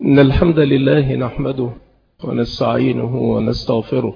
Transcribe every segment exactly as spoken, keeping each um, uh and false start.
إن الحمد لله نحمده ونستعينه ونستغفره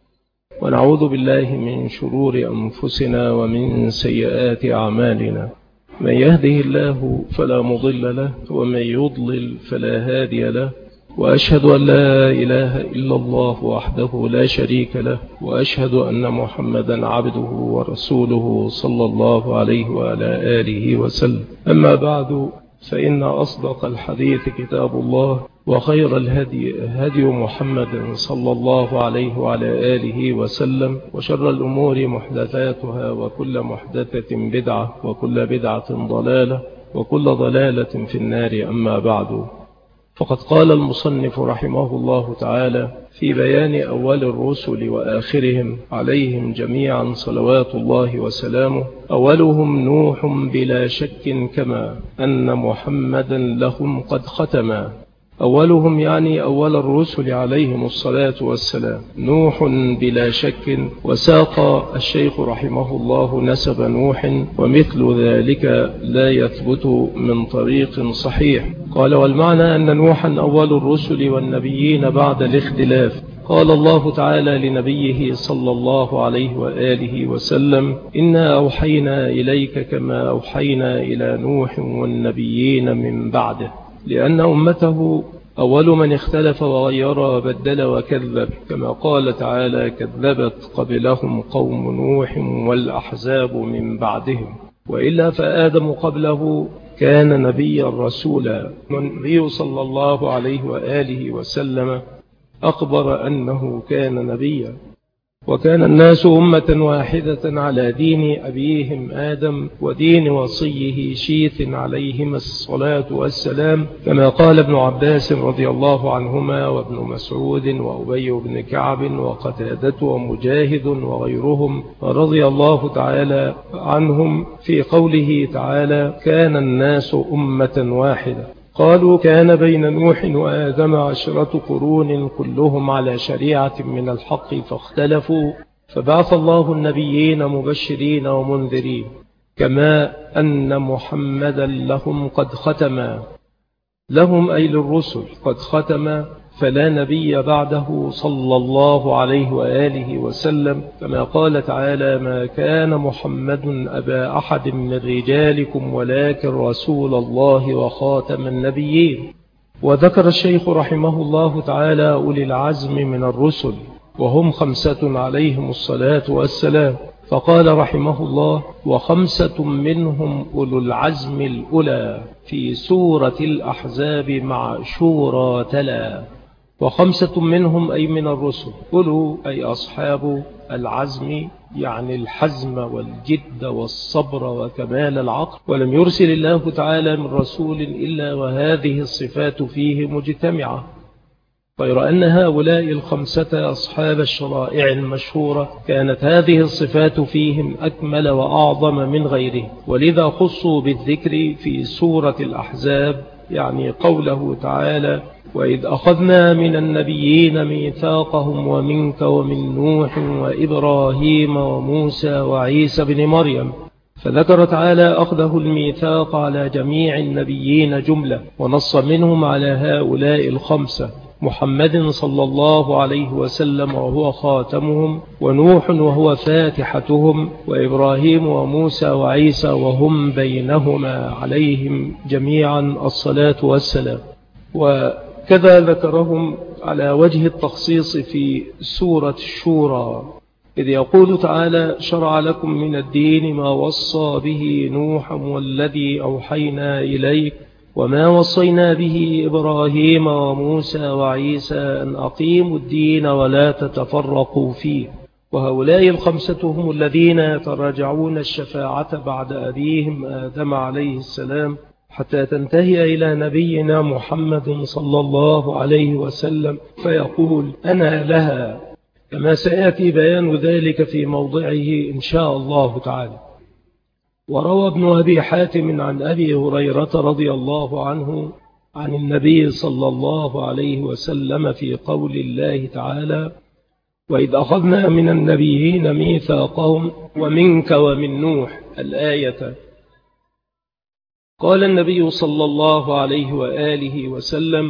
ونعوذ بالله من شرور أنفسنا ومن سيئات أعمالنا. من يهده الله فلا مضل له ومن يضلل فلا هادي له، وأشهد أن لا إله إلا الله وحده لا شريك له، وأشهد أن محمدا عبده ورسوله صلى الله عليه وعلى آله وسلم. أما بعد، فإن أصدق الحديث كتاب الله، وخير الهدي هدي محمد صلى الله عليه وعلى آله وسلم، وشر الأمور محدثاتها، وكل محدثة بدعة، وكل بدعة ضلالة، وكل ضلالة في النار. أما بعد، فقد قال المصنف رحمه الله تعالى في بيان أول الرسل وآخرهم عليهم جميعا صلوات الله وسلامه: أولهم نوح بلا شك، كما أن محمدا لهم قد ختما. أولهم يعني أول الرسل عليهم الصلاة والسلام نوح بلا شك. وساق الشيخ رحمه الله نسب نوح، ومثل ذلك لا يثبت من طريق صحيح. قال: والمعنى أن نوحا أول الرسل والنبيين بعد الاختلاف. قال الله تعالى لنبيه صلى الله عليه وآله وسلم: إنا أوحينا إليك كما أوحينا إلى نوح والنبيين من بعده، لأن أمته أول من اختلف وغير وبدل وكذب، كما قال تعالى: كذبت قبلهم قوم نوح والأحزاب من بعدهم. وإلا فآدم قبله كان نبيا رسولا، والنبي صلى الله عليه وآله وسلم أخبر أنه كان نبيا. وكان الناس أمة واحدة على دين أبيهم آدم ودين وصيه شيث عليهما الصلاة والسلام، كما قال ابن عباس رضي الله عنهما، وابن مسعود، وأبي بن كعب، وقتادة، ومجاهد، وغيرهم رضي الله تعالى عنهم في قوله تعالى: كان الناس أمة واحدة. قالوا: كان بين نوح وآدم عشرة قرون كلهم على شريعة من الحق فاختلفوا، فبعث الله النبيين مبشرين ومنذرين، كما أن محمدا لهم قد ختما. لهم أي للرسل قد ختما، فلا نبي بعده صلى الله عليه وآله وسلم، كما قال تعالى: ما كان محمد أبا أحد من رجالكم ولكن رسول الله وخاتم النبيين. وذكر الشيخ رحمه الله تعالى أولي العزم من الرسل، وهم خمسة عليهم الصلاة والسلام، فقال رحمه الله: وخمسة منهم أولو العزم الأولى، في سورة الأحزاب مع شورى تلا. وخمسة منهم أي من الرسل، أولو أي أصحاب العزم، يعني الحزم والجد والصبر وكمال العقل. ولم يرسل الله تعالى من رسول إلا وهذه الصفات فيه مجتمعة، غير أن هؤلاء الخمسة أصحاب الشرائع المشهورة كانت هذه الصفات فيهم أكمل وأعظم من غيره، ولذا خصوا بالذكر في سورة الأحزاب، يعني قوله تعالى: وإذ أخذنا من النبيين ميثاقهم ومنك ومن نوح وإبراهيم وموسى وعيسى بن مريم. فذكر تعالى أخذه الميثاق على جميع النبيين جملة، ونص منهم على هؤلاء الخمسة: محمد صلى الله عليه وسلم وهو خاتمهم، ونوح وهو فاتحتهم، وإبراهيم وموسى وعيسى وهم بينهما عليهم جميعا الصلاة والسلام. وكذا ذكرهم على وجه التخصيص في سورة الشورى، إذ يقول تعالى: شرع لكم من الدين ما وصى به نوح والذي أوحينا إليك وما وصينا به إبراهيم وموسى وعيسى أن أقيموا الدين ولا تتفرقوا فيه. وهؤلاء الخمسة هم الذين يتراجعون الشفاعة بعد أبيهم آدم عليه السلام، حتى تنتهي إلى نبينا محمد صلى الله عليه وسلم، فيقول: أنا لها، كما سيأتي بيان ذلك في موضعه إن شاء الله تعالى. وروى ابن أبي حاتم عن أبي هريرة رضي الله عنه عن النبي صلى الله عليه وسلم في قول الله تعالى: وإذ أخذنا من النبيين ميثاقهم ومنك ومن نوح، الآية. قال النبي صلى الله عليه وآله وسلم: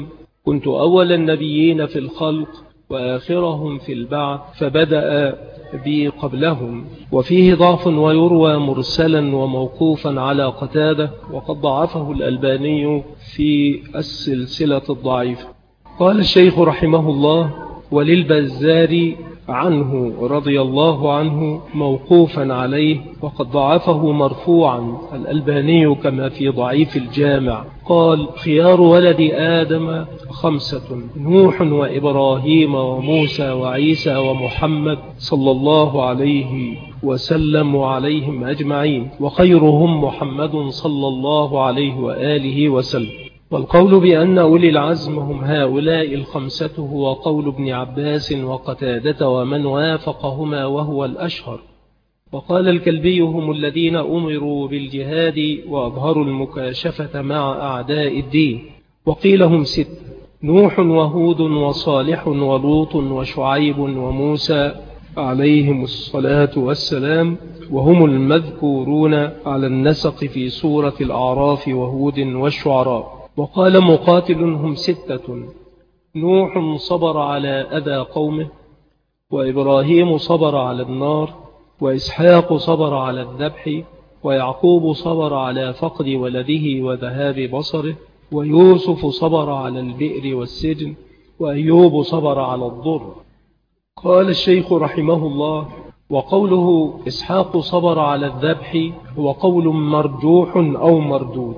كنت أول النبيين في الخلق وآخرهم في البعث، فبدأ بي قبلهم. وفيه ضعف ويروى مرسلا وموقوفا على قتادة، وقد ضعفه الألباني في السلسلة الضعيفة. قال الشيخ رحمه الله: وللبزار عنه رضي الله عنه موقوفا عليه، وقد ضعفه مرفوعا الألباني كما في ضعيف الجامع. قال: خيار ولد آدم خمسة: نوح وإبراهيم وموسى وعيسى ومحمد صلى الله عليه وسلم وعليهم أجمعين، وخيرهم محمد صلى الله عليه وآله وسلم. والقول بأن أولي العزم هم هؤلاء الخمسة هو قول ابن عباس وقتادة ومن وافقهما وهو الأشهر. وقال الكلبي: هم الذين أمروا بالجهاد وأظهروا المكاشفة مع أعداء الدين. وقيل هم ست: نوح وهود وصالح ولوط وشعيب وموسى عليهم الصلاة والسلام، وهم المذكورون على النسق في سورة الأعراف وهود والشعراء. وقال مقاتل: هم ستة: نوح صبر على أذى قومه، وإبراهيم صبر على النار، وإسحاق صبر على الذبح، ويعقوب صبر على فقد ولده وذهاب بصره، ويوسف صبر على البئر والسجن، وأيوب صبر على الضر. قال الشيخ رحمه الله: وقوله إسحاق صبر على الذبح هو قول مرجوح أو مردود،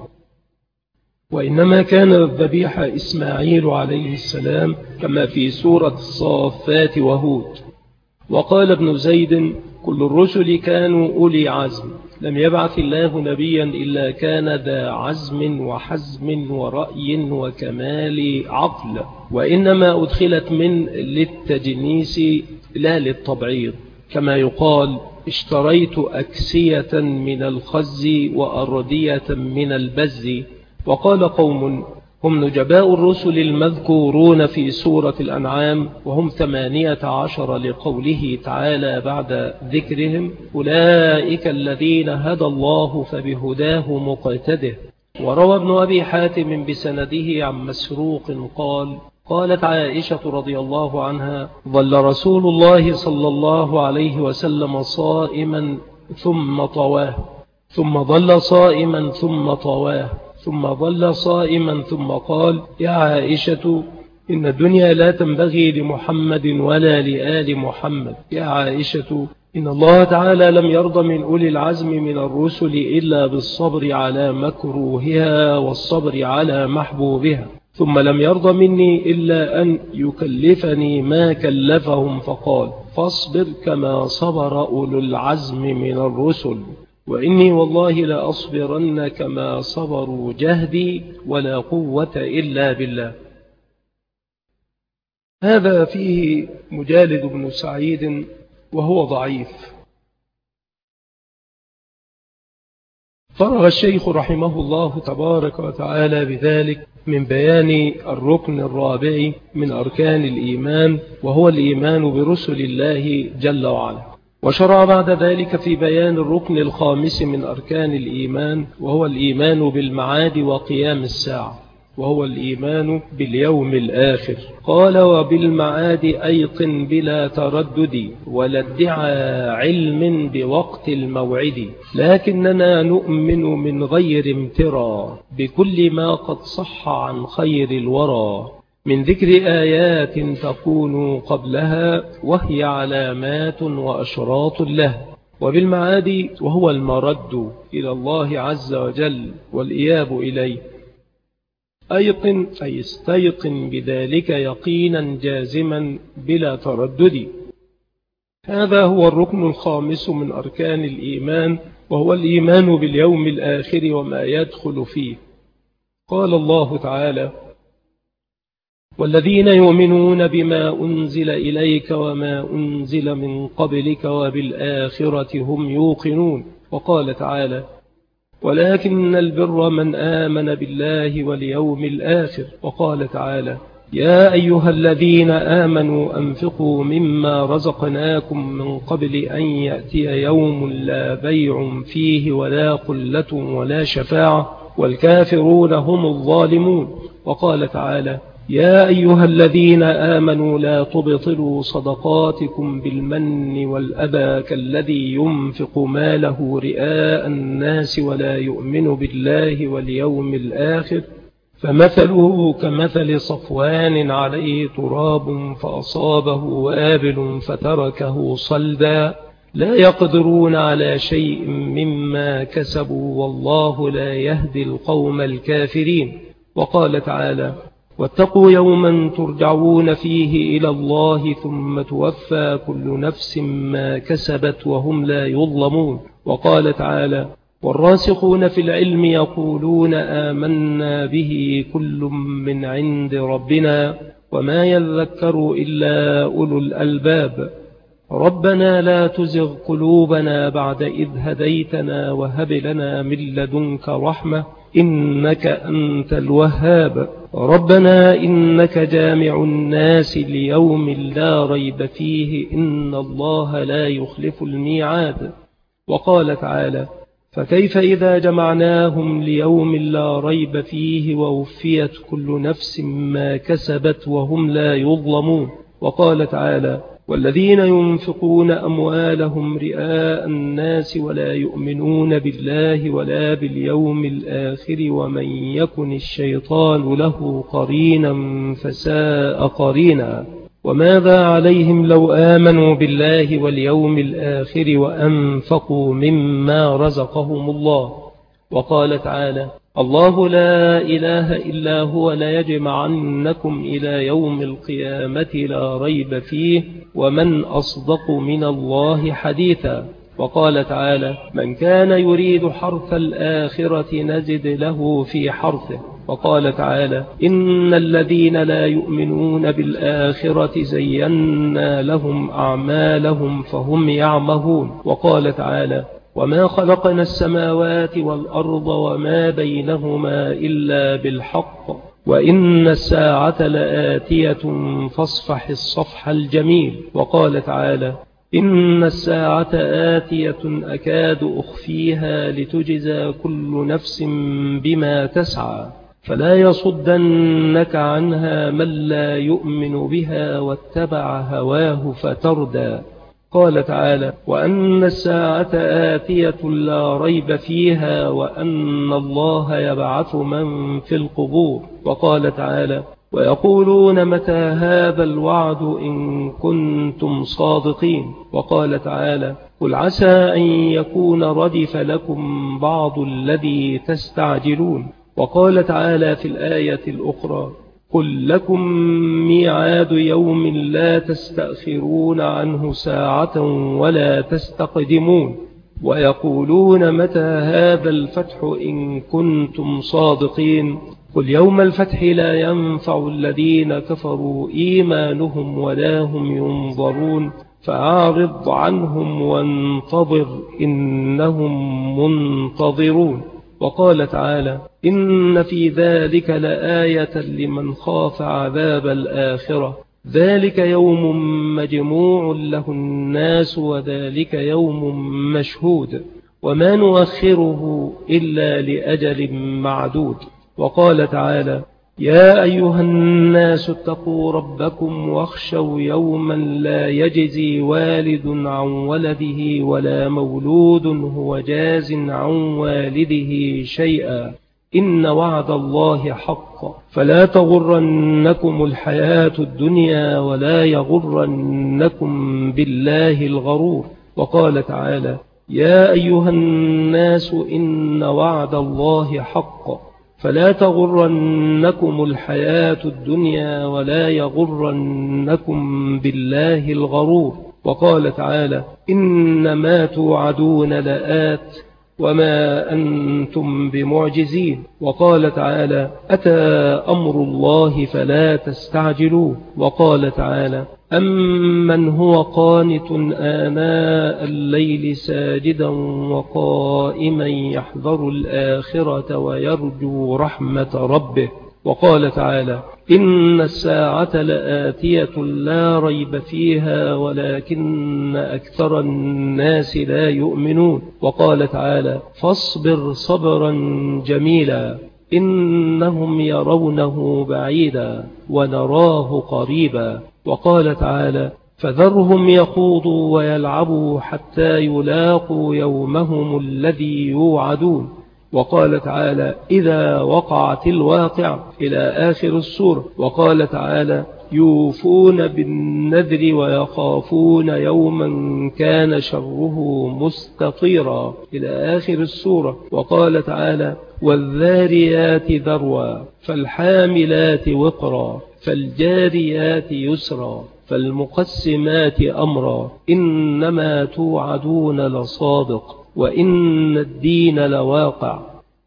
وإنما كان الذبيح إسماعيل عليه السلام كما في سورة الصافات وهود. وقال ابن زيد: كل الرسل كانوا أولي عزم، لم يبعث الله نبيا إلا كان ذا عزم وحزم ورأي وكمال عقل، وإنما أدخلت من للتجنيس لا للتبعيض، كما يقال: اشتريت أكسية من الخز وأردية من البز. وقال قوم: هم نجباء الرسل المذكورون في سورة الأنعام، وهم ثمانية عشر، لقوله تعالى بعد ذكرهم: أولئك الذين هدى الله فبهداه مقتده. وروى ابن أبي حاتم بسنده عن مسروق قال: قالت عائشة رضي الله عنها: ظل رسول الله صلى الله عليه وسلم صائما ثم طواه، ثم ظل صائما ثم طواه، ثم ظل صائما ثم قال: يا عائشة، إن الدنيا لا تنبغي لمحمد ولا لآل محمد. يا عائشة، إن الله تعالى لم يرض من أولي العزم من الرسل إلا بالصبر على مكروهها والصبر على محبوبها، ثم لم يرض مني إلا أن يكلفني ما كلفهم، فقال: فاصبر كما صبر أولو العزم من الرسل، وإني والله لأصبرن كما صبروا جهدي ولا قوة إلا بالله. هذا فيه مجالد بن سعيد وهو ضعيف. فرغ الشيخ رحمه الله تبارك وتعالى بذلك من بيان الركن الرابع من أركان الإيمان، وهو الإيمان برسل الله جل وعلا. وشرع بعد ذلك في بيان الركن الخامس من أركان الإيمان، وهو الإيمان بالمعاد وقيام الساعة، وهو الإيمان باليوم الآخر. قال: وبالمعاد أيقن بلا تردد، ولا ادعى علم بوقت الموعد، لكننا نؤمن من غير امترى بكل ما قد صح عن خير الورى، من ذكر آيات تكون قبلها، وهي علامات وأشراط له. وبالمعاد وهو المرد إلى الله عز وجل والإياب إليه. أيقن أي استيقن بذلك يقينا جازما بلا تردد. هذا هو الركن الخامس من أركان الإيمان، وهو الإيمان باليوم الآخر وما يدخل فيه. قال الله تعالى: والذين يؤمنون بما أنزل إليك وما أنزل من قبلك وبالآخرة هم يوقنون. وقال تعالى: ولكن البر من آمن بالله واليوم الآخر. وقال تعالى: يا أيها الذين آمنوا أنفقوا مما رزقناكم من قبل أن يأتي يوم لا بيع فيه ولا قلة ولا شفاعة والكافرون هم الظالمون. وقال تعالى: يا أيها الذين آمنوا لا تبطلوا صدقاتكم بالمن والأذى كالذي ينفق ماله رئاء الناس ولا يؤمن بالله واليوم الآخر فمثله كمثل صفوان عليه تراب فأصابه وابل فتركه صلدا لا يقدرون على شيء مما كسبوا والله لا يهدي القوم الكافرين. وقال تعالى واتقوا يوما ترجعون فيه إلى الله ثم توفى كل نفس ما كسبت وهم لا يظلمون. وقال تعالى والراسخون في العلم يقولون آمنا به كل من عند ربنا وما يذكر إلا أولو الألباب ربنا لا تزغ قلوبنا بعد إذ هديتنا وهب لنا من لدنك رحمة إنك أنت الوهاب ربنا إنك جامع الناس ليوم لا ريب فيه إن الله لا يخلف الميعاد. وقال تعالى فكيف إذا جمعناهم ليوم لا ريب فيه ووفيت كل نفس ما كسبت وهم لا يظلمون. وقال تعالى والذين ينفقون أموالهم رئاء الناس ولا يؤمنون بالله ولا باليوم الآخر ومن يكن الشيطان له قرينا فساء قرينا وماذا عليهم لو آمنوا بالله واليوم الآخر وأنفقوا مما رزقهم الله. وقال تعالى الله لا إله إلا هو ليجمعنكم إلى يوم القيامة لا ريب فيه ومن أصدق من الله حديثا. وقال تعالى من كان يريد حرث الآخرة نزد له في حرثه. وقال تعالى إن الذين لا يؤمنون بالآخرة زينا لهم أعمالهم فهم يعمهون. وقال تعالى وما خلقنا السماوات والأرض وما بينهما إلا بالحق وإن الساعة لآتية فاصفح الصفح الجميل. وقال تعالى إن الساعة آتية أكاد أخفيها لتجزى كل نفس بما تسعى فلا يصدنك عنها من لا يؤمن بها واتبع هواه فتردى. قال تعالى وأن الساعة آتية لا ريب فيها وأن الله يبعث من في القبور. وقال تعالى ويقولون متى هذا الوعد إن كنتم صادقين. وقال تعالى قل عسى أن يكون ردف لكم بعض الذي تستعجلون. وقال تعالى في الآية الأخرى قل لكم ميعاد يوم لا تستأخرون عنه ساعة ولا تستقدمون. ويقولون متى هذا الفتح إن كنتم صادقين قل يوم الفتح لا ينفع الذين كفروا إيمانهم ولا هم ينظرون فأعرض عنهم وانتظر إنهم منتظرون. وقال تعالى إن في ذلك لآية لمن خاف عذاب الآخرة ذلك يوم مجموع له الناس وذلك يوم مشهود وما نؤخره إلا لأجل معدود. وقال تعالى يا أيها الناس اتقوا ربكم واخشوا يوما لا يجزي والد عن ولده ولا مولود هو جاز عن والده شيئا إن وعد الله حق فلا تغرنكم الحياة الدنيا ولا يغرنكم بالله الغرور. وقال تعالى يا أيها الناس إن وعد الله حق فلا تغرنكم الحياة الدنيا ولا يغرنكم بالله الغرور. وقال تعالى إنما توعدون لآت وما أنتم بمعجزين. وقال تعالى أتى أمر الله فلا تستعجلوه. وقال تعالى أمن هو قانت آناء الليل ساجدا وقائما يحذر الآخرة ويرجو رحمة ربه. وقال تعالى إن الساعة لآتية لا ريب فيها ولكن أكثر الناس لا يؤمنون. وقال تعالى فاصبر صبرا جميلا. إنهم يرونه بعيدا ونراه قريبا. وقال تعالى فذرهم يخوضوا ويلعبوا حتى يلاقوا يومهم الذي يوعدون. وقال تعالى إذا وقعت الواقع إلى آخر السورة. وقال تعالى يوفون بالنذر ويخافون يوما كان شره مستطيرا إلى آخر السورة. وقال تعالى والذاريات ذروا فالحاملات وقرا فالجاريات يسرا فالمقسمات أمرا إنما توعدون لصادق وإن الدين لواقع.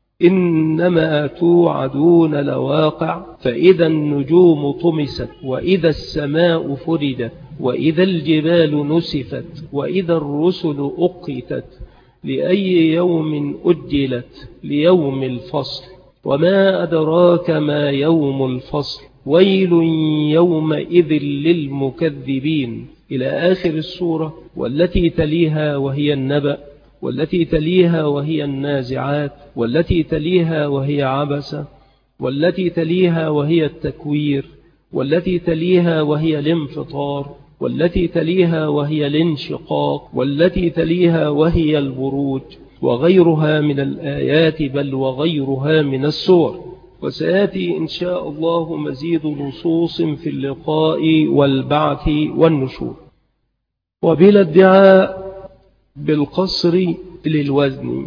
إنما توعدون لواقع فإذا النجوم طمست وإذا السماء فرجت وإذا الجبال نسفت وإذا الرسل أقتت لأي يوم أجلت ليوم الفصل وما أدراك ما يوم الفصل ويل يومئذ للمكذبين إلى آخر السورة. والتي تليها وهي النبأ والتي تليها وهي النازعات والتي تليها وهي عبسة والتي تليها وهي التكوير والتي تليها وهي الانفطار والتي تليها وهي الانشقاق والتي تليها وهي البروج وغيرها من الآيات بل وغيرها من السور. وسيأتي إن شاء الله مزيد نصوص في اللقاء والبعث والنشور. وبلا ادعاء بالقصر للوزن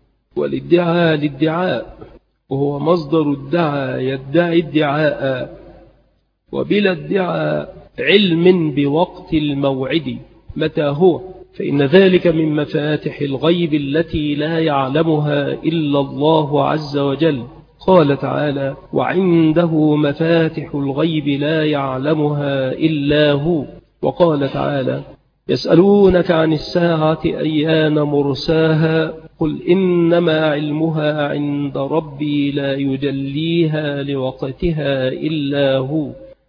والادعاء للدعاء وهو مصدر ادعى يدعي ادعاء. وبلا ادعاء علم بوقت الموعد متى هو فإن ذلك من مفاتح الغيب التي لا يعلمها إلا الله عز وجل. قال تعالى وعنده مفاتح الغيب لا يعلمها إلا هو. وقال تعالى يسألونك عن الساعة أيان مرساها قل إنما علمها عند ربي لا يجليها لوقتها إلا هو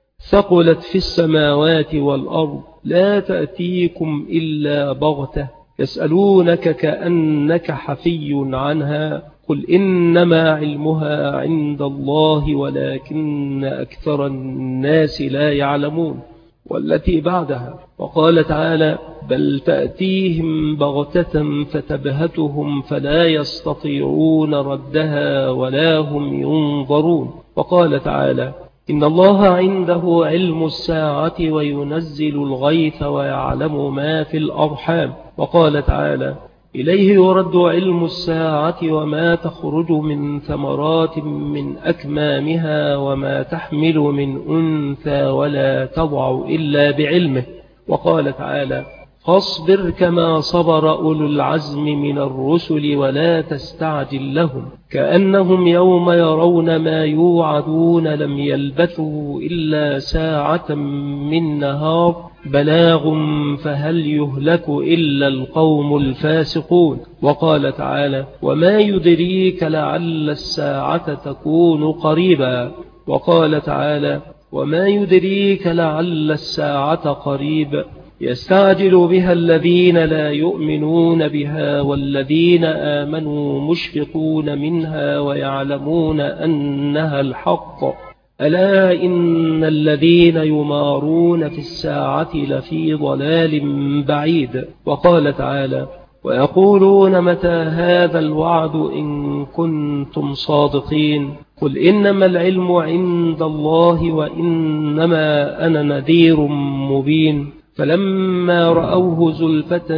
ثقلت في السماوات والأرض لا تأتيكم إلا بغتة يسألونك كأنك حفي عنها قل إنما علمها عند الله ولكن أكثر الناس لا يعلمون. والتي بعدها وقال تعالى بل تأتيهم بغتة فتبهتهم فلا يستطيعون ردها ولا هم ينظرون. وقال تعالى إن الله عنده علم الساعة وينزل الغيث ويعلم ما في الأرحام. وقال تعالى إليه يرد علم الساعة وما تخرج من ثمرات من أكمامها وما تحمل من أنثى ولا تضع إلا بعلمه. وقال تعالى فاصبر كما صبر أولو العزم من الرسل ولا تستعجل لهم كأنهم يوم يرون ما يوعدون لم يلبثوا إلا ساعة من نهار بلاغ فهل يهلك إلا القوم الفاسقون. وقال تعالى وما يدريك لعل الساعة تكون قريبا. وقال تعالى وما يدريك لعل الساعة قريب يستعجل بها الذين لا يؤمنون بها والذين آمنوا مشفقون منها ويعلمون أنها الحق ألا إن الذين يمارون في الساعة لفي ضلال بعيد. وقال تعالى ويقولون متى هذا الوعد إن كنتم صادقين قل إنما العلم عند الله وإنما أنا نذير مبين فلما رأوه زلفة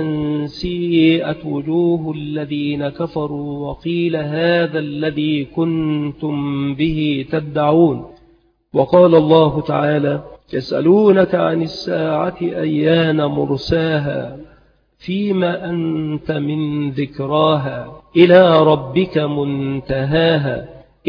سيئت وجوه الذين كفروا وقيل هذا الذي كنتم به تدعون. وقال الله تعالى يسألونك عن الساعة أيان مرساها فيما أنت من ذكراها إلى ربك منتهاها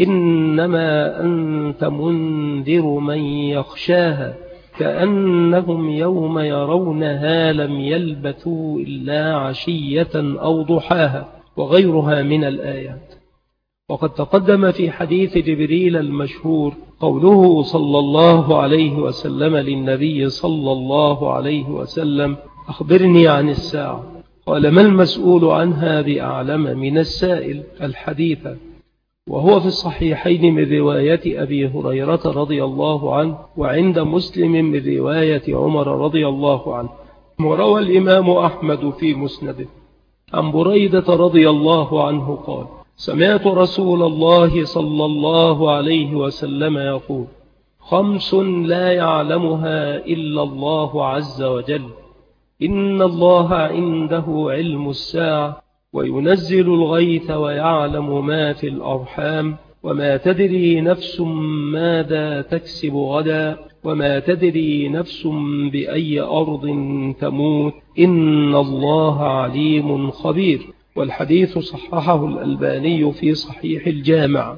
إنما أنت منذر من يخشاها كأنهم يوم يرونها لم يلبثوا إلا عشية أو ضحاها وغيرها من الآيات. وقد تقدم في حديث جبريل المشهور قوله صلى الله عليه وسلم للنبي صلى الله عليه وسلم أخبرني عن الساعة قال ما المسؤول عنها بأعلم من السائل الحديث. وهو في الصحيحين من رواية أبي هريرة رضي الله عنه، وعند مسلم من رواية عمر رضي الله عنه. وروى الإمام أحمد في مسنده عن بريدة رضي الله عنه قال: سمعت رسول الله صلى الله عليه وسلم يقول: خمس لا يعلمها إلا الله عز وجل، إن الله عنده علم الساعة، وينزل الغيث، ويعلم ما في الأرحام، وما تدري نفس ماذا تكسب غدا، وما تدري نفس بأي أرض تموت، إن الله عليم خبير. والحديث صححه الألباني في صحيح الجامع.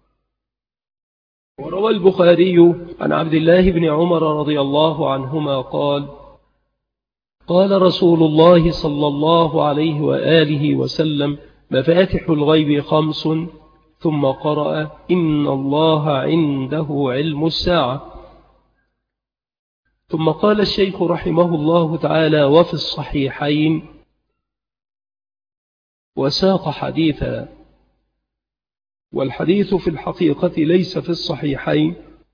وروى البخاري عن عبد الله بن عمر رضي الله عنهما قال: قال رسول الله صلى الله عليه وآله وسلم: مفاتح الغيب خمس، ثم قرأ: إن الله عنده علم الساعة. ثم قال الشيخ رحمه الله تعالى: وفي الصحيحين، وساق حديثا. والحديث في الحقيقة ليس في الصحيحين،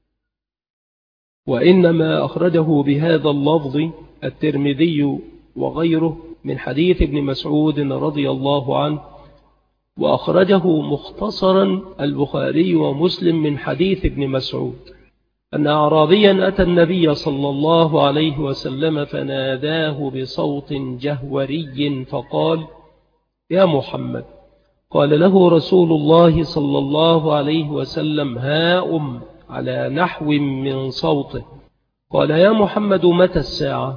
وإنما أخرجه بهذا اللفظ الترمذي وغيره من حديث ابن مسعود رضي الله عنه، وأخرجه مختصرا البخاري ومسلم من حديث ابن مسعود أن أعرابيا أتى النبي صلى الله عليه وسلم فناداه بصوت جهوري فقال: يا محمد. قال له رسول الله صلى الله عليه وسلم: ها أم، على نحو من صوته. قال: يا محمد، متى الساعة؟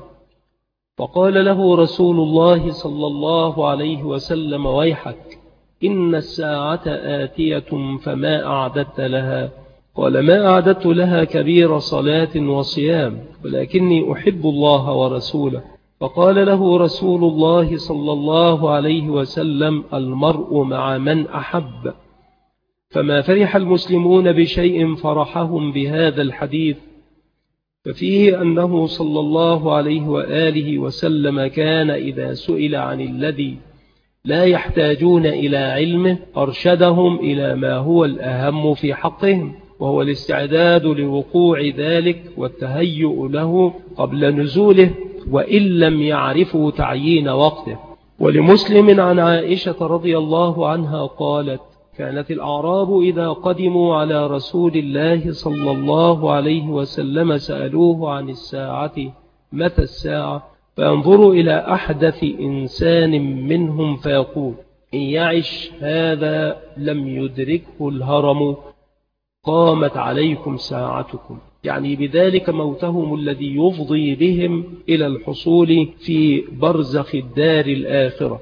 فقال له رسول الله صلى الله عليه وسلم: ويحك، إن الساعة آتية فما أعددت لها؟ قال: ما أعددت لها كبير صلاة وصيام، ولكني أحب الله ورسوله. فقال له رسول الله صلى الله عليه وسلم: المرء مع من أحب. فما فرح المسلمون بشيء فرحهم بهذا الحديث، ففيه أنه صلى الله عليه وآله وسلم كان إذا سئل عن الذي لا يحتاجون إلى علمه أرشدهم إلى ما هو الأهم في حقهم، وهو الاستعداد لوقوع ذلك والتهيؤ له قبل نزوله، وإن لم يعرفوا تعيين وقته. ولمسلم عن عائشة رضي الله عنها قالت: كانت الأعراب إذا قدموا على رسول الله صلى الله عليه وسلم سألوه عن الساعة: متى الساعة؟ فينظر إلى أحدث إنسان منهم فيقول: إن يعش هذا لم يدركه الهرم، قامت عليكم ساعتكم، يعني بذلك موتهم الذي يفضي بهم إلى الحصول في برزخ الدار الآخرة.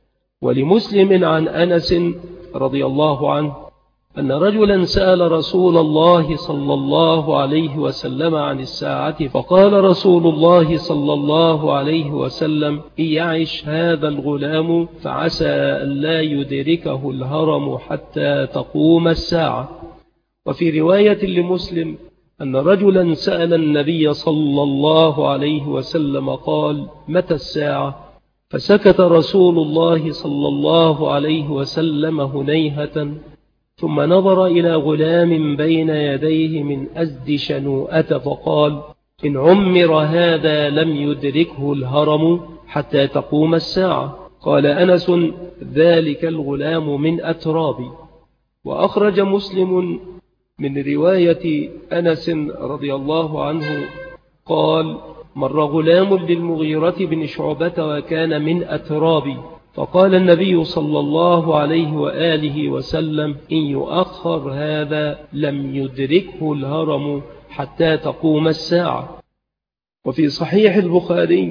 ولمسلم عن أنس رضي الله عنه أن رجلا سأل رسول الله صلى الله عليه وسلم عن الساعة، فقال رسول الله صلى الله عليه وسلم: إن يعش هذا الغلام فعسى أن لا يدركه الهرم حتى تقوم الساعة. وفي رواية لمسلم أن رجلا سأل النبي صلى الله عليه وسلم قال: متى الساعة؟ فسكت رسول الله صلى الله عليه وسلم هنيهة، ثم نظر إلى غلام بين يديه من أزد شنوءة فقال: إن عمر هذا لم يدركه الهرم حتى تقوم الساعة. قال أنس: ذلك الغلام من أترابي. وأخرج مسلم من رواية أنس رضي الله عنه قال: مر غلام للمغيرة بن شعبة وكان من أترابي، فقال النبي صلى الله عليه وآله وسلم: إن يؤخر هذا لم يدركه الهرم حتى تقوم الساعة. وفي صحيح البخاري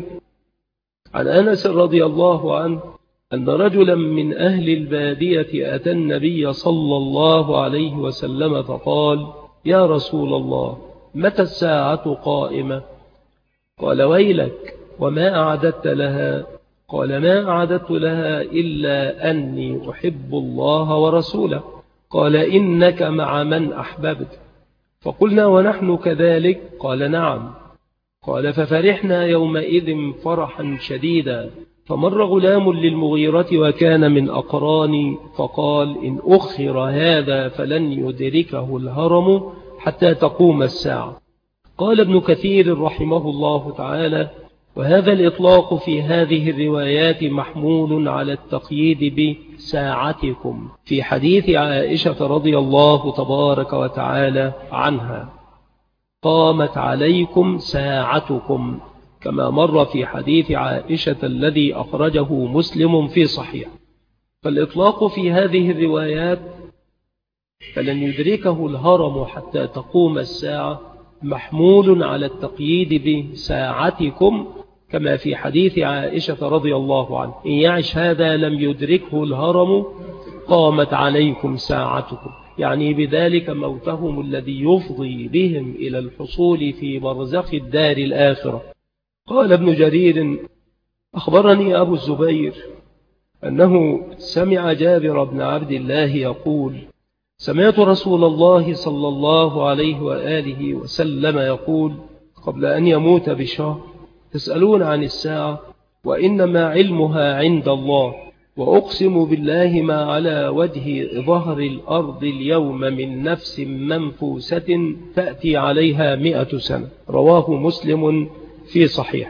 عن أنس رضي الله عنه أن رجلا من أهل البادية أتى النبي صلى الله عليه وسلم فقال: يا رسول الله، متى الساعة قائمة؟ قال: ويلك، وما أعددت لها؟ قال: ما أعددت لها إلا أني أحب الله ورسوله. قال: إنك مع من أحببت. فقلنا: ونحن كذلك؟ قال: نعم. قال: ففرحنا يومئذ فرحا شديدا، فمر غلام للمغيرة وكان من أقراني فقال إن أخر هذا فلن يدركه الهرم حتى تقوم الساعة. قال ابن كثير رحمه الله تعالى: وهذا الإطلاق في هذه الروايات محمول على التقييد بساعتكم في حديث عائشة رضي الله تبارك وتعالى عنها: قامت عليكم ساعتكم، كما مر في حديث عائشة الذي أخرجه مسلم في صحيح. فالإطلاق في هذه الروايات فلن يدركه الهرم حتى تقوم الساعة محمول على التقييد بساعتكم، كما في حديث عائشة رضي الله عنه: إن يعش هذا لم يدركه الهرم قامت عليكم ساعتكم، يعني بذلك موتهم الذي يفضي بهم إلى الحصول في برزخ الدار الآخرة. قال ابن جرير: أخبرني أبو الزبير أنه سمع جابر بن عبد الله يقول: سمعت رسول الله صلى الله عليه وآله وسلم يقول قبل أن يموت بشهر: تسألون عن الساعة وإنما علمها عند الله، وأقسم بالله ما على وجه ظهر الأرض اليوم من نفس منفوسة تأتي عليها مئة سنة. رواه مسلم في صحيح.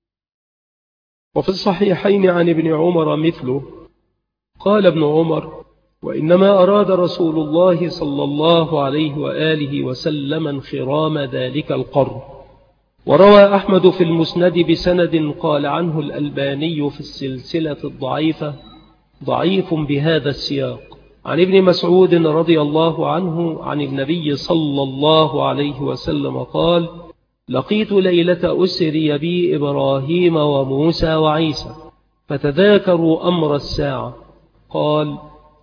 وفي الصحيحين عن ابن عمر مثله. قال ابن عمر: وإنما أراد رسول الله صلى الله عليه وآله وسلم انخرام ذلك القرن. وروى أحمد في المسند بسند قال عنه الألباني في السلسلة الضعيفة: ضعيف بهذا السياق، عن ابن مسعود رضي الله عنه عن النبي صلى الله عليه وسلم قال: لقيت ليلة أسري بي إبراهيم وموسى وعيسى فتذاكروا أمر الساعة. قال: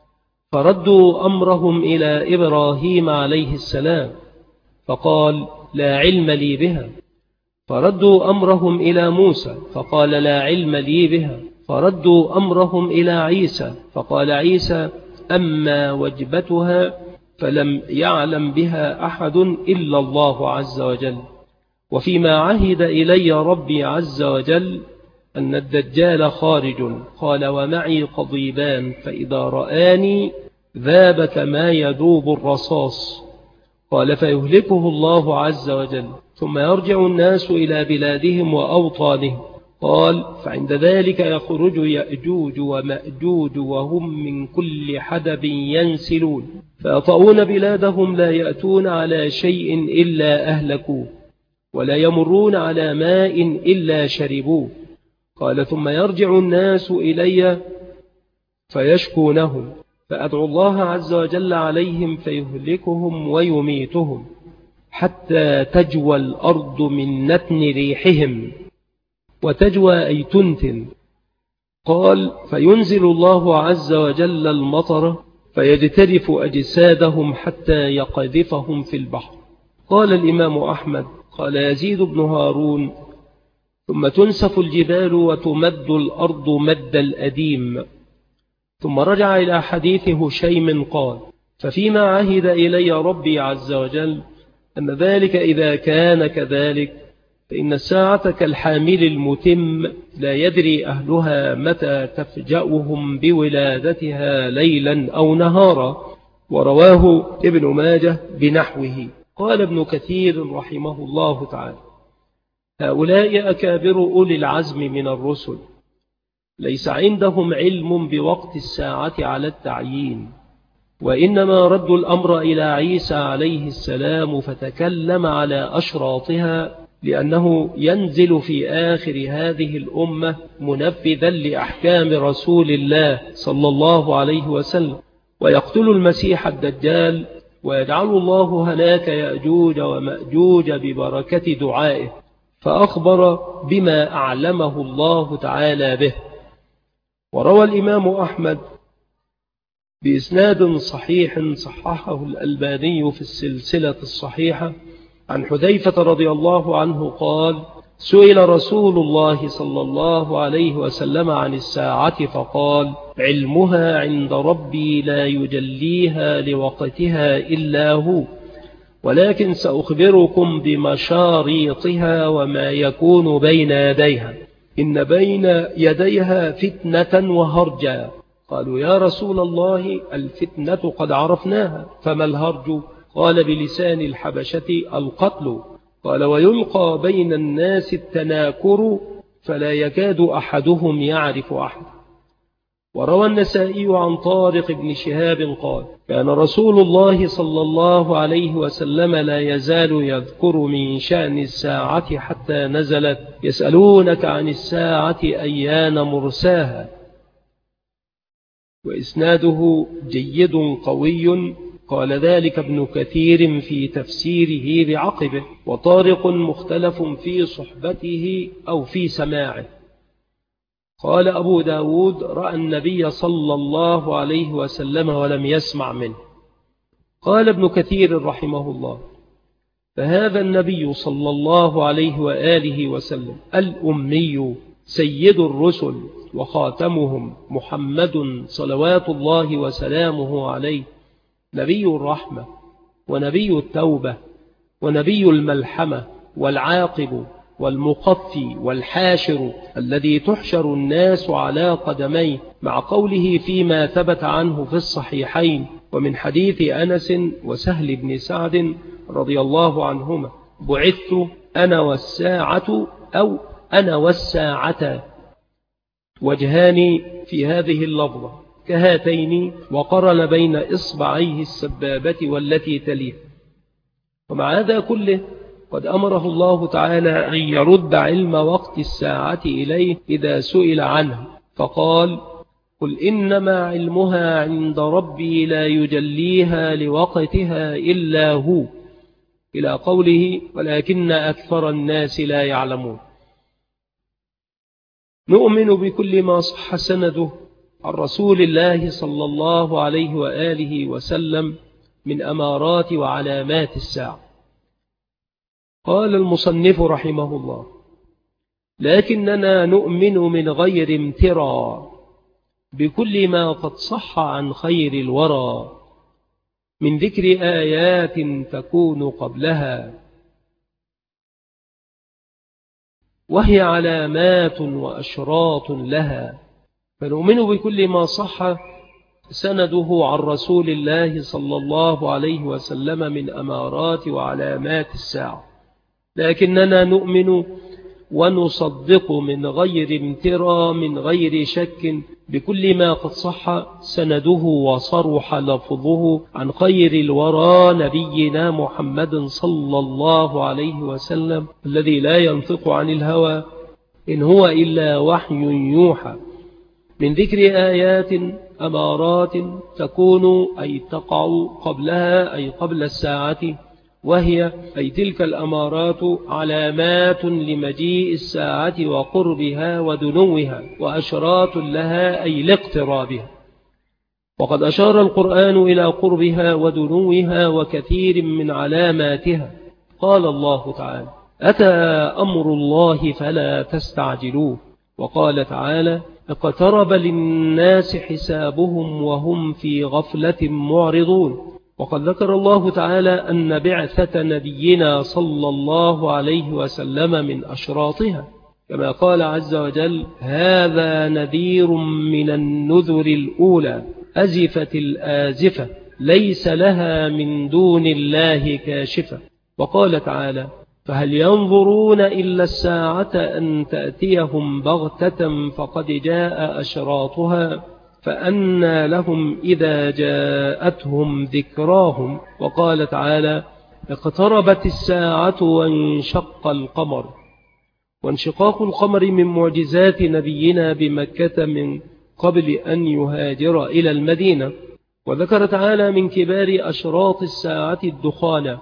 فردوا أمرهم إلى إبراهيم عليه السلام فقال: لا علم لي بها. فردوا أمرهم إلى موسى فقال: لا علم لي بها. فردوا أمرهم إلى عيسى فقال عيسى: أما وجبتها فلم يعلم بها أحد إلا الله عز وجل. وفيما عهد إلي ربي عز وجل أن الدجال خارج. قال: ومعي قضيبان فإذا رآني ذاب كما يذوب الرصاص. قال: فيهلكه الله عز وجل، ثم يرجع الناس إلى بلادهم وأوطانهم. قال: فعند ذلك يخرج يأجوج ومأجوج وهم من كل حدب ينسلون، فيطؤون بلادهم لا يأتون على شيء إلا أهلكوه، ولا يمرون على ماء إلا شربوه. قال: ثم يرجع الناس إلي فيشكونهم، فأدعو الله عز وجل عليهم فيهلكهم ويميتهم حتى تجوى الأرض من نتن ريحهم، وتجوى أي تنتن. قال: فينزل الله عز وجل المطر فيجترف أجسادهم حتى يقذفهم في البحر. قال الإمام أحمد: قال يزيد بن هارون: ثم تنسف الجبال وتمد الأرض مد الأديم. ثم رجع إلى حديث هشيم قال: ففيما عهد إلي ربي عز وجل أن ذلك إذا كان كذلك فإن الساعة كالحامل المتم لا يدري أهلها متى تفجأهم بولادتها ليلا أو نهارا. ورواه ابن ماجه بنحوه. قال ابن كثير رحمه الله تعالى: هؤلاء أكابر أولي العزم من الرسل ليس عندهم علم بوقت الساعة على التعيين، وإنما ردوا الأمر إلى عيسى عليه السلام فتكلم على أشراطها، لأنه ينزل في آخر هذه الأمة منفذا لأحكام رسول الله صلى الله عليه وسلم، ويقتل المسيح الدجال، ويجعل الله هلاك يأجوج ومأجوج ببركة دعائه، فأخبر بما أعلمه الله تعالى به. وروى الإمام أحمد بإسناد صحيح صححه الألباني في السلسلة الصحيحة عن حذيفة رضي الله عنه قال: سئل رسول الله صلى الله عليه وسلم عن الساعة فقال: علمها عند ربي لا يجليها لوقتها إلا هو، ولكن سأخبركم بمشاريطها وما يكون بين يديها. إن بين يديها فتنة وهرجا. قالوا يا رسول الله الفتنة قد عرفناها، فما الهرج؟ قال بلسان الحبشة القتل. قال ويلقى بين الناس التناكر فلا يكاد أحدهم يعرف أحد. وروى النسائي عن طارق بن شهاب قال كان رسول الله صلى الله عليه وسلم لا يزال يذكر من شأن الساعة حتى نزلت يسألونك عن الساعة أيان مرساها. وإسناده جيد قوي. قال ذلك ابن كثير في تفسيره بعقبه. وطارق مختلف في صحبته أو في سماعه. قال أبو داود رأى النبي صلى الله عليه وسلم ولم يسمع منه. قال ابن كثير رحمه الله فهذا النبي صلى الله عليه وآله وسلم الأمي سيد الرسل وخاتمهم محمد صلوات الله وسلامه عليه، نبي الرحمة ونبي التوبة ونبي الملحمة والعاقب والمقفي والحاشر الذي تحشر الناس على قدميه، مع قوله فيما ثبت عنه في الصحيحين ومن حديث أنس وسهل بن سعد رضي الله عنهما بعثت أنا والساعة أو أنا والساعة، وجهان في هذه اللفظة كهاتين، وقرن بين إصبعيه السبابة والتي تليه. ومع هذا كله قد أمره الله تعالى أن يرد علم وقت الساعة إليه إذا سئل عنه، فقال قل إنما علمها عند ربي لا يجليها لوقتها إلا هو، إلى قوله ولكن أكثر الناس لا يعلمون. نؤمن بكل ما صح سنده عن رسول الله صلى الله عليه وآله وسلم من أمارات وعلامات الساعة. قال المصنف رحمه الله لكننا نؤمن من غير امترى بكل ما قد صح عن خير الورى من ذكر آيات تكون قبلها، وهي علامات وأشراط لها. فنؤمن بكل ما صح سنده عن رسول الله صلى الله عليه وسلم من أمارات وعلامات الساعة، لكننا نؤمن ونصدق من غير امترى من غير شك بكل ما قد صح سنده وصرح لفظه عن خير الورى نبينا محمد صلى الله عليه وسلم الذي لا ينطق عن الهوى إن هو إلا وحي يوحى، من ذكر آيات أمارات تكون أي تقع قبلها أي قبل الساعة، وهي أي تلك الأمارات علامات لمجيء الساعة وقربها ودنوها، وأشراط لها أي لاقترابها. وقد أشار القرآن إلى قربها ودنوها وكثير من علاماتها. قال الله تعالى أتى أمر الله فلا تستعجلوه. وقال تعالى اقترب للناس حسابهم وهم في غفلة معرضون. وقد ذكر الله تعالى أن بعثة نبينا صلى الله عليه وسلم من أشراطها، كما قال عز وجل هذا نذير من النذر الأولى أزفت الآزفة ليس لها من دون الله كاشفة. وقال تعالى فهل ينظرون إلا الساعة أن تأتيهم بغتة فقد جاء أشراطها فأنى لهم إذا جاءتهم ذكراهم. وقال تعالى اقتربت الساعة وانشق القمر. وانشقاق القمر من معجزات نبينا بمكة من قبل أن يهاجر إلى المدينة. وذكر تعالى من كبار أشراط الساعة الدخان،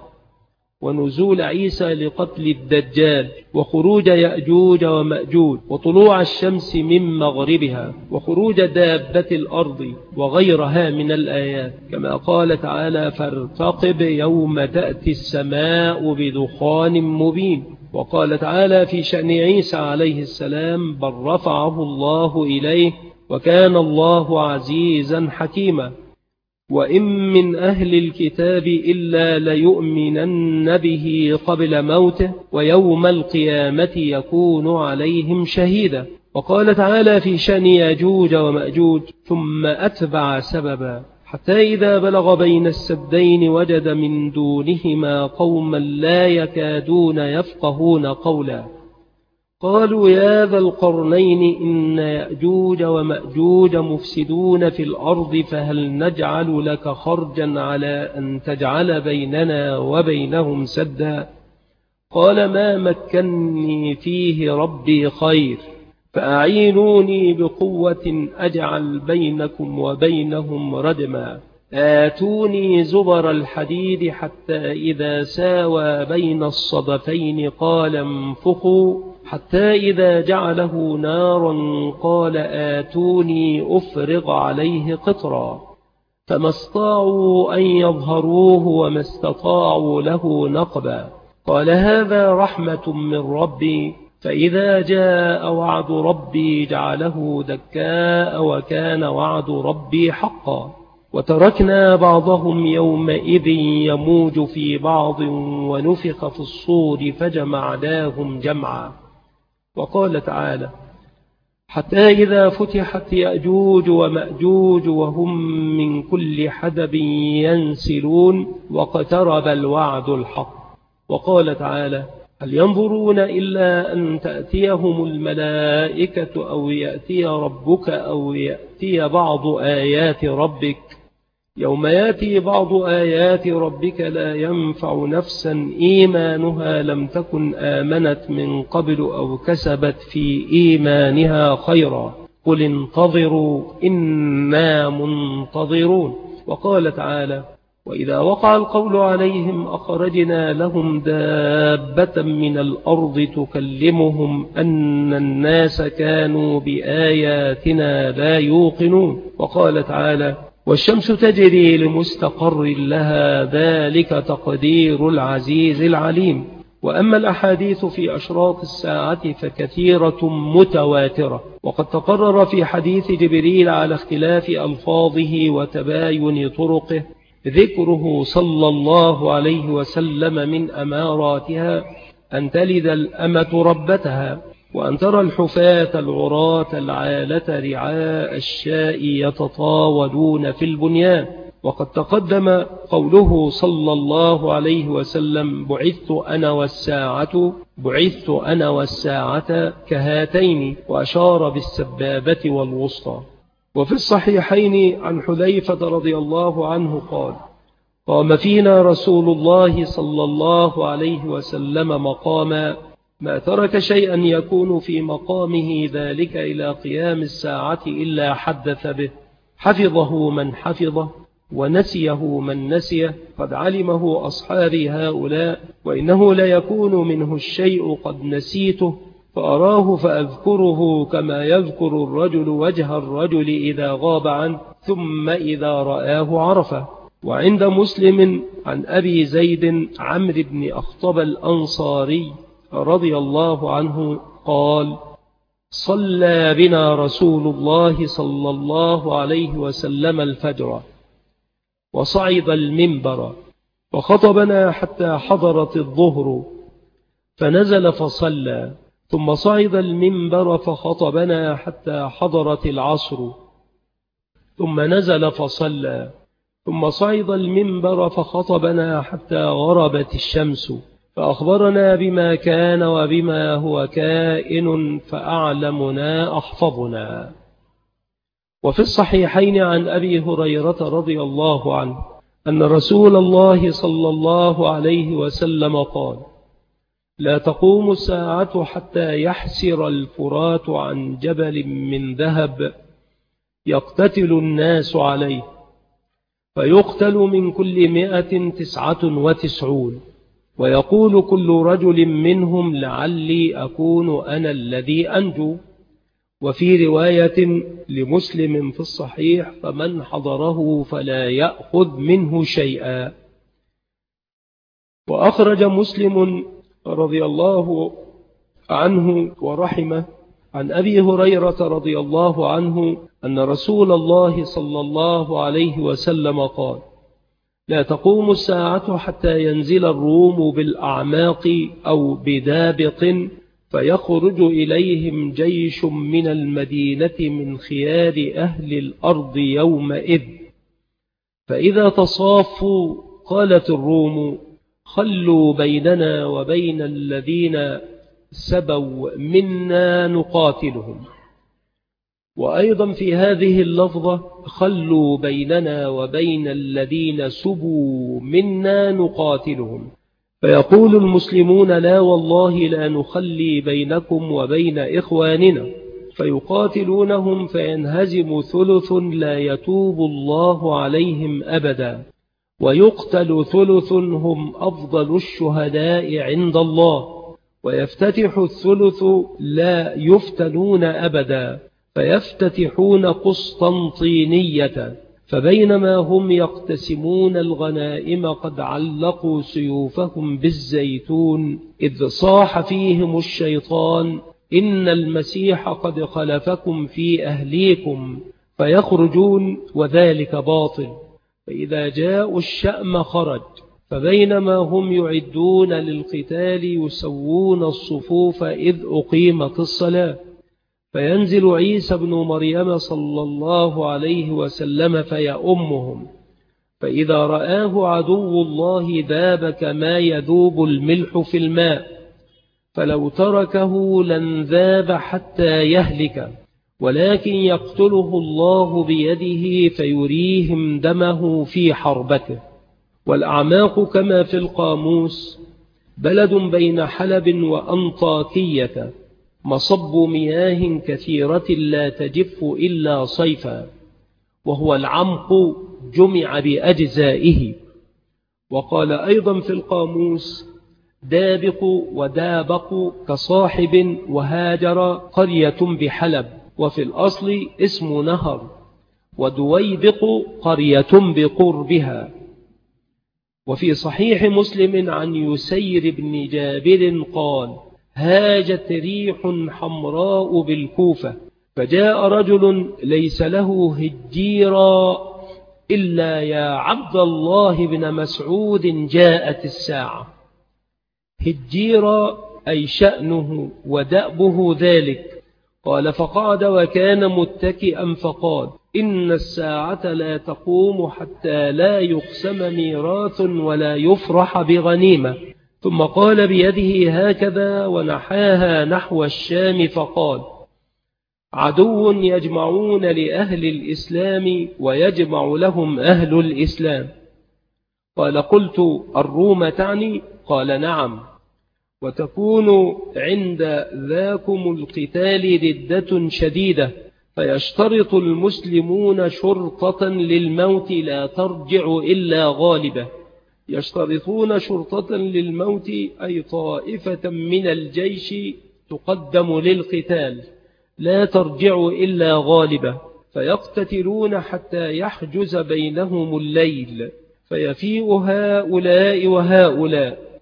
ونزول عيسى لقتل الدجال، وخروج يأجوج ومأجوج، وطلوع الشمس من مغربها، وخروج دابة الأرض، وغيرها من الآيات، كما قال تعالى فارتقب يوم تأتي السماء بدخان مبين. وقال تعالى في شأن عيسى عليه السلام بل رفعه الله إليه وكان الله عزيزا حكيما. وإن من أهل الكتاب إلا ليؤمنن به قبل موته ويوم القيامة يكون عليهم شهيدا. وقال تعالى في شأن ياجوج ومأجوج ثم أتبع سببا حتى إذا بلغ بين السدين وجد من دونهما قوما لا يكادون يفقهون قولا قالوا يا ذا القرنين إن يأجوج ومأجوج مفسدون في الأرض فهل نجعل لك خرجا على أن تجعل بيننا وبينهم سدا قال ما مكنني فيه ربي خير فأعينوني بقوة أجعل بينكم وبينهم ردما آتوني زبر الحديد حتى إذا ساوى بين الصدفين قال انفخوا حتى إذا جعله نارا قال آتوني أفرغ عليه قطرا فما استطاعوا أن يظهروه وما استطاعوا له نقبا قال هذا رحمة من ربي فإذا جاء وعد ربي جعله دكاء وكان وعد ربي حقا وتركنا بعضهم يومئذ يموج في بعض ونفخ في الصور فجمعناهم جمعا. وقال تعالى حتى إذا فتحت يأجوج ومأجوج وهم من كل حدب ينسلون واقترب الوعد الحق. وقال تعالى هل ينظرون إلا أن تأتيهم الملائكة أو يأتي ربك أو يأتي بعض آيات ربك يوم يأتي بعض آيات ربك لا ينفع نفسا إيمانها لم تكن آمنت من قبل أو كسبت في إيمانها خيرا قل انتظروا إنا منتظرون. وقال تعالى وإذا وقع القول عليهم أخرجنا لهم دابة من الأرض تكلمهم أن الناس كانوا بآياتنا لا يوقنون. وقال تعالى والشمس تجري لمستقر لها ذلك تقدير العزيز العليم. وأما الأحاديث في أشراط الساعة فكثيرة متواترة وقد تقرر في حديث جبريل على اختلاف ألفاظه وتباين طرقه ذكره صلى الله عليه وسلم من أماراتها أن تلد الأمة ربتها وأن ترى الحفاة العراة العالة رعاء الشاء يتطاولون في البنيان. وقد تقدم قوله صلى الله عليه وسلم بعثت أنا والساعة بعثت أنا والساعة كهاتين وأشار بالسبابة والوسطى. وفي الصحيحين عن حذيفة رضي الله عنه قال قام فينا رسول الله صلى الله عليه وسلم مقاما ما ترك شيئا يكون في مقامه ذلك إلى قيام الساعة إلا حدث به حفظه من حفظه ونسيه من نسيه قد علمه أصحابي هؤلاء وإنه ليكون منه الشيء قد نسيته فأراه فأذكره كما يذكر الرجل وجه الرجل إذا غاب عنه ثم إذا رآه عرفه. وعند مسلم عن أبي زيد عمرو بن أخطب الأنصاري رضي الله عنه قال صلى بنا رسول الله صلى الله عليه وسلم الفجر وصعد المنبر وخطبنا حتى حضرت الظهر فنزل فصلى ثم صعد المنبر فخطبنا حتى حضرت العصر ثم نزل فصلى ثم صعد المنبر فخطبنا حتى غربت الشمس فأخبرنا بما كان وبما هو كائن فأعلمنا أحفظنا. وفي الصحيحين عن أبي هريرة رضي الله عنه أن رسول الله صلى الله عليه وسلم قال لا تقوم الساعة حتى يحسر الفرات عن جبل من ذهب يقتتل الناس عليه فيقتل من كل مئة تسعة وتسعون ويقول كل رجل منهم لعلي أكون أنا الذي أنجو. وفي رواية لمسلم في الصحيح فمن حضره فلا يأخذ منه شيئا. وأخرج مسلم رضي الله عنه ورحمه عن أبي هريرة رضي الله عنه أن رسول الله صلى الله عليه وسلم قال: لا تقوم الساعة حتى ينزل الروم بالأعماق أو بدابق فيخرج إليهم جيش من المدينة من خيار أهل الأرض يومئذ، فإذا تصافوا قالت الروم: خلوا بيننا وبين الذين سبوا منا نقاتلهم. وأيضا في هذه اللفظة: خلوا بيننا وبين الذين سبوا منا نقاتلهم، فيقول المسلمون: لا والله لا نخلي بينكم وبين إخواننا، فيقاتلونهم فينهزم ثلث لا يتوب الله عليهم أبدا، ويقتل ثلث هم أفضل الشهداء عند الله، ويفتتح الثلث لا يفتنون أبدا، فيفتتحون قسطنطينية، فبينما هم يقتسمون الغنائم قد علقوا سيوفهم بالزيتون إذ صاح فيهم الشيطان: إن المسيح قد خلفكم في أهليكم، فيخرجون وذلك باطل. فإذا جاءوا الشأم خرج، فبينما هم يعدون للقتال يسوون الصفوف إذ أقيمت الصلاة، فينزل عيسى بن مريم صلى الله عليه وسلم فيأمهم، فإذا رآه عدو الله ذاب كما يذوب الملح في الماء، فلو تركه لانذاب حتى يهلك، ولكن يقتله الله بيده فيريهم دمه في حربته. والأعماق كما في القاموس بلد بين حلب وأنطاكية، مصب مياه كثيرة لا تجف إلا صيفا، وهو العمق جمع بأجزائه. وقال أيضا في القاموس: دابق ودابق كصاحب وهاجر قرية بحلب، وفي الأصل اسم نهر، ودويبق قرية بقربها. وفي صحيح مسلم عن يسير بن جابر قال: هاجت ريح حمراء بالكوفة، فجاء رجل ليس له هجيرا إلا يا عبد الله بن مسعود جاءت الساعة. هجيرا أي شأنه ودأبه ذلك. قال: فقعد وكان متكئا فقال: إن الساعة لا تقوم حتى لا يقسم ميراث ولا يفرح بغنيمة. ثم قال بيده هكذا ونحاها نحو الشام فقال: عدو يجمعون لأهل الإسلام ويجمع لهم أهل الإسلام. قال: قلت: الروم تعني؟ قال: نعم. وتكون عند ذاكم القتال ردة شديدة، فيشترط المسلمون شرطة للموت لا ترجع إلا غالبة. يشترطون شرطة للموت أي طائفة من الجيش تقدم للقتال لا ترجع إلا غالبة، فيقتتلون حتى يحجز بينهم الليل، فيفيء هؤلاء وهؤلاء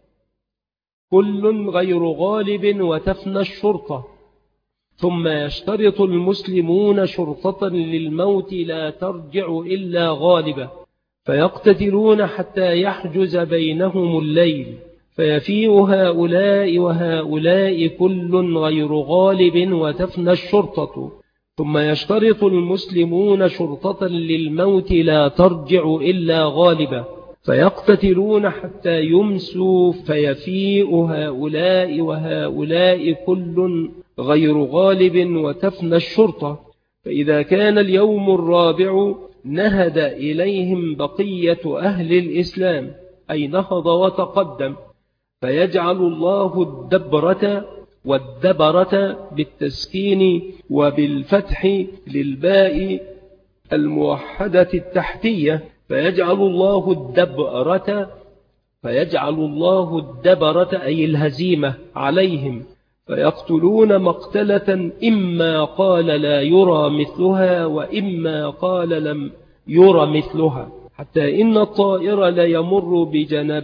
كل غير غالب وتفنى الشرطة. ثم يشترط المسلمون شرطة للموت لا ترجع إلا غالبة، فيقتتلون حتى يحجز بينهم الليل، فيفيء هؤلاء وهؤلاء كل غير غالب وتفنى الشرطة. ثم يشترط المسلمون شرطة للموت لا ترجع إلا غالبة، فيقتتلون حتى يمسوا، فيفيء هؤلاء وهؤلاء كل غير غالب وتفنى الشرطة. فإذا كان اليوم الرابع نهد إليهم بقية أهل الإسلام، أي نهض وتقدم، فيجعل الله الدبرة والدبرة بالتسكين وبالفتح للباء الموحدة التحتية، فيجعل الله الدبرة فيجعل الله الدبرة أي الهزيمة عليهم، فيقتلون مقتلة إما قال لا يرى مثلها وإما قال لم يرى مثلها، حتى إن الطائر ليمر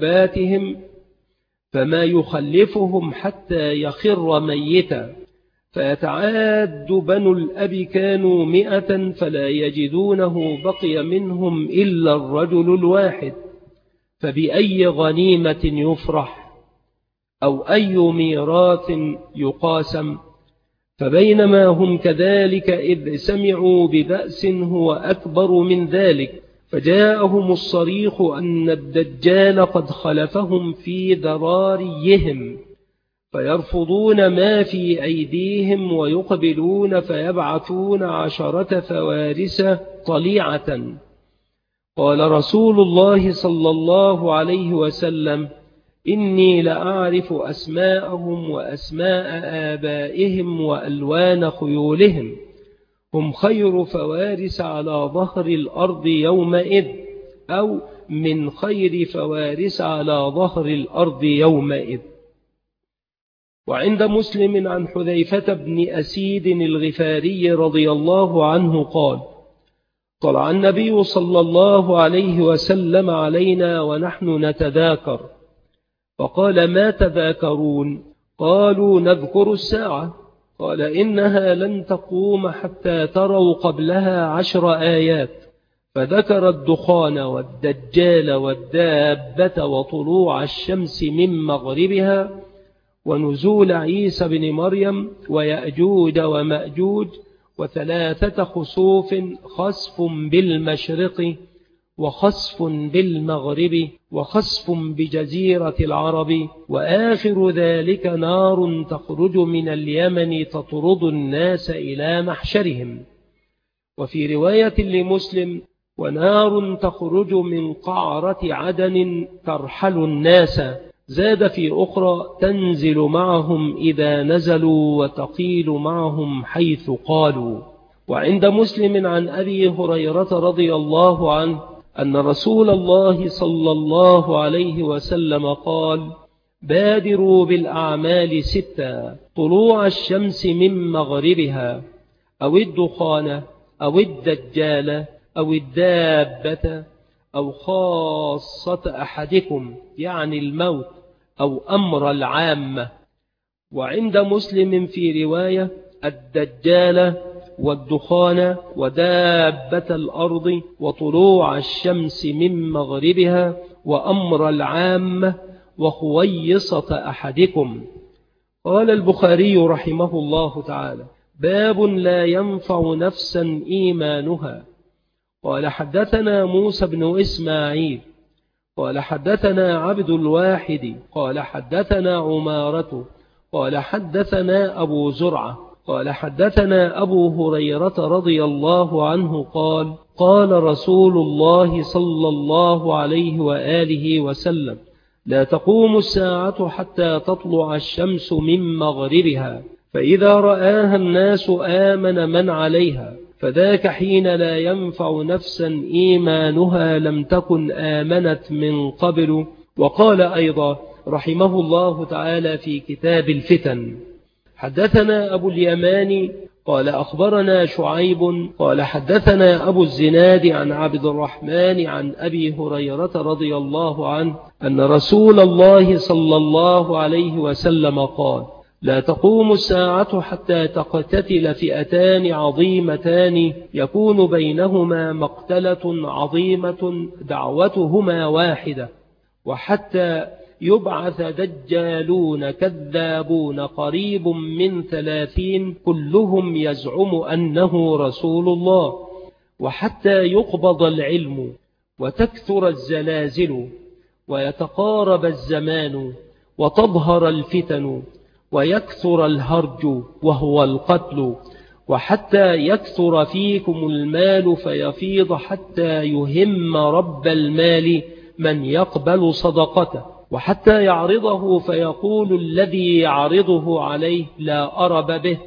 بجنباتهم فما يخلفهم حتى يخر ميتا، فيتعاد بنو الأب كانوا مئة فلا يجدونه بقي منهم إلا الرجل الواحد، فبأي غنيمة يفرح أو أي ميراث يقاسم؟ فبينما هم كذلك إذ سمعوا ببأس هو أكبر من ذلك، فجاءهم الصريخ أن الدجال قد خلفهم في ذراريهم، فيرفضون ما في أيديهم ويقبلون فيبعثون عشرة فوارس طليعة. قال رسول الله صلى الله عليه وسلم: إني لأعرف أسماءهم وأسماء آبائهم وألوان خيولهم، هم خير فوارس على ظهر الأرض يومئذ، أو من خير فوارس على ظهر الأرض يومئذ. وعند مسلم عن حذيفة بن أسيد الغفاري رضي الله عنه قال: طلع النبي صلى الله عليه وسلم علينا ونحن نتذاكر، فقال: ما تذاكرون؟ قالوا: نذكر الساعة. قال: إنها لن تقوم حتى تروا قبلها عشر آيات، فذكر الدخان والدجال والدابة وطلوع الشمس من مغربها ونزول عيسى بن مريم ويأجوج ومأجوج وثلاثة خسوف، خسف بالمشرق وخسف بالمغرب وخسف بجزيرة العرب، وآخر ذلك نار تخرج من اليمن تطرد الناس إلى محشرهم. وفي رواية لمسلم: ونار تخرج من قعرة عدن ترحل الناس. زاد في أخرى: تنزل معهم إذا نزلوا وتقيل معهم حيث قالوا. وعند مسلم عن أبي هريرة رضي الله عنه أن رسول الله صلى الله عليه وسلم قال: بادروا بالأعمال ستة: طلوع الشمس من مغربها، أو الدخان، أو الدجال، أو الدابة، أو خاصة أحدكم يعني الموت، أو أمر العامة. وعند مسلم في رواية: الدجال والدخان ودابة الأرض وطلوع الشمس من مغربها وأمر العامة وخويصة أحدكم. قال البخاري رحمه الله تعالى: باب لا ينفع نفسا إيمانها. قال: حدثنا موسى بن إسماعيل قال حدثنا عبد الواحد قال حدثنا عمارة قال حدثنا أبو زرعة قال حدثنا أبو هريرة رضي الله عنه قال: قال رسول الله صلى الله عليه وآله وسلم: لا تقوم الساعة حتى تطلع الشمس من مغربها، فإذا رآها الناس آمن من عليها، فذاك حين لا ينفع نفسا إيمانها لم تكن آمنت من قبل. وقال أيضا رحمه الله تعالى في كتاب الفتن: حدثنا أبو اليماني قال أخبرنا شعيب قال حدثنا أبو الزناد عن عبد الرحمن عن أبي هريرة رضي الله عنه أن رسول الله صلى الله عليه وسلم قال: لا تقوم الساعة حتى تقتتل فئتان عظيمتان يكون بينهما مقتلة عظيمة دعوتهما واحدة، وحتى يبعث دجالون كذابون قريب من ثلاثين كلهم يزعم أنه رسول الله، وحتى يقبض العلم وتكثر الزلازل ويتقارب الزمان وتظهر الفتن ويكثر الهرج وهو القتل، وحتى يكثر فيكم المال فيفيض حتى يهم رب المال من يقبل صدقته، وحتى يعرضه فيقول الذي يعرضه عليه لا أرب به،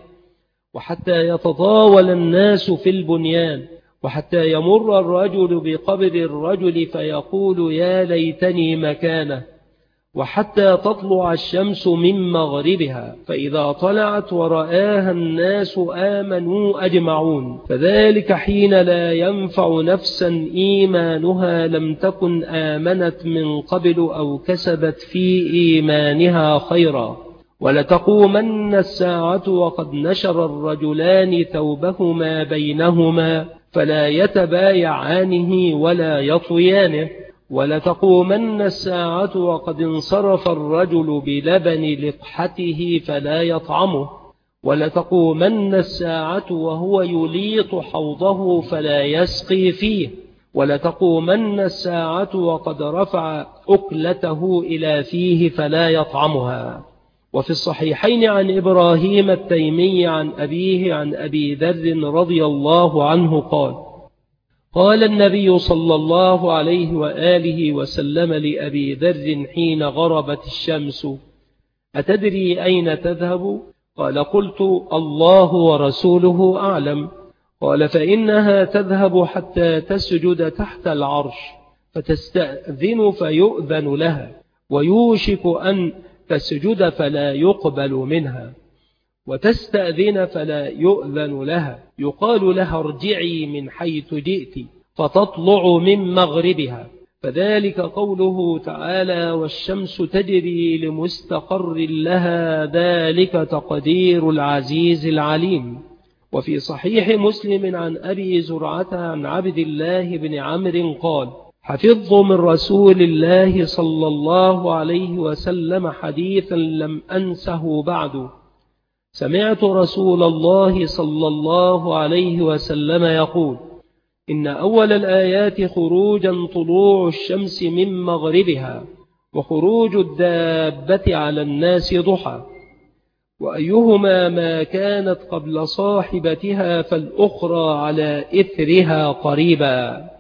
وحتى يتطاول الناس في البنيان، وحتى يمر الرجل بقبر الرجل فيقول يا ليتني مكانه، وحتى تطلع الشمس من مغربها، فإذا طلعت ورآها الناس آمنوا أجمعون، فذلك حين لا ينفع نفسا إيمانها لم تكن آمنت من قبل أو كسبت في إيمانها خيرا. ولتقومن الساعة وقد نشر الرجلان ثوبهما بينهما فلا يتبايعانه ولا يطويانه. ولتقومن الساعة وقد انصرف الرجل بلبن لقحته فلا يطعمه. ولتقومن الساعة وهو يليط حوضه فلا يسقي فيه. ولتقومن الساعة وقد رفع أكلته إلى فيه فلا يطعمها. وفي الصحيحين عن إبراهيم التيمي عن أبيه عن أبي ذر رضي الله عنه قال: قال النبي صلى الله عليه وآله وسلم لأبي ذر حين غربت الشمس: أتدري أين تذهب؟ قال: قلت: الله ورسوله أعلم. قال: فإنها تذهب حتى تسجد تحت العرش فتستأذن فيؤذن لها، ويوشك أن تسجد فلا يقبل منها، وتستأذن فلا يؤذن لها، يقال لها: ارجعي من حيث جئت، فتطلع من مغربها. فذلك قوله تعالى: والشمس تجري لمستقر لها، ذلك تقدير العزيز العليم. وفي صحيح مسلم عن أبي زرعة عن عبد الله بن عمرو قال: حفظت من رسول الله صلى الله عليه وسلم حديثا لم أنسه بعد. سمعت رسول الله صلى الله عليه وسلم يقول: إن أول الآيات خروجا طلوع الشمس من مغربها، وخروج الدابة على الناس ضحى، وأيهما ما كانت قبل صاحبتها فالأخرى على إثرها قريبا.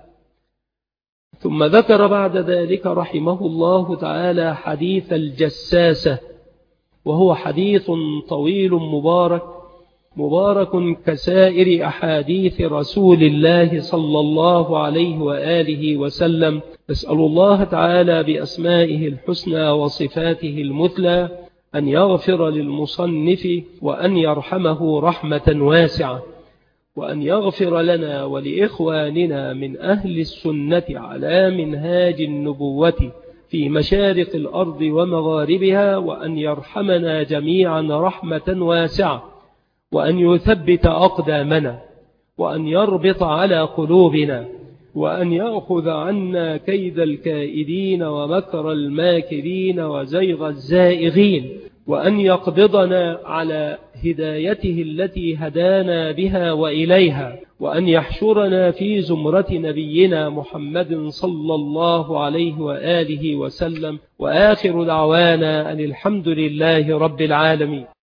ثم ذكر بعد ذلك رحمه الله تعالى حديث الجساسة، وهو حديث طويل مبارك مبارك كسائر أحاديث رسول الله صلى الله عليه وآله وسلم. أسأل الله تعالى بأسمائه الحسنى وصفاته المثلى أن يغفر للمصنف وأن يرحمه رحمة واسعة، وأن يغفر لنا ولإخواننا من أهل السنة على منهاج النبوة في مشارق الأرض ومغاربها، وأن يرحمنا جميعا رحمة واسعة، وأن يثبت أقدامنا، وأن يربط على قلوبنا، وأن يأخذ عنا كيد الكائدين ومكر الماكرين وزيغ الزائغين، وأن يقبضنا على هدايته التي هدانا بها وإليها، وأن يحشرنا في زمرة نبينا محمد صلى الله عليه وآله وسلم. وآخر دعوانا أن الحمد لله رب العالمين.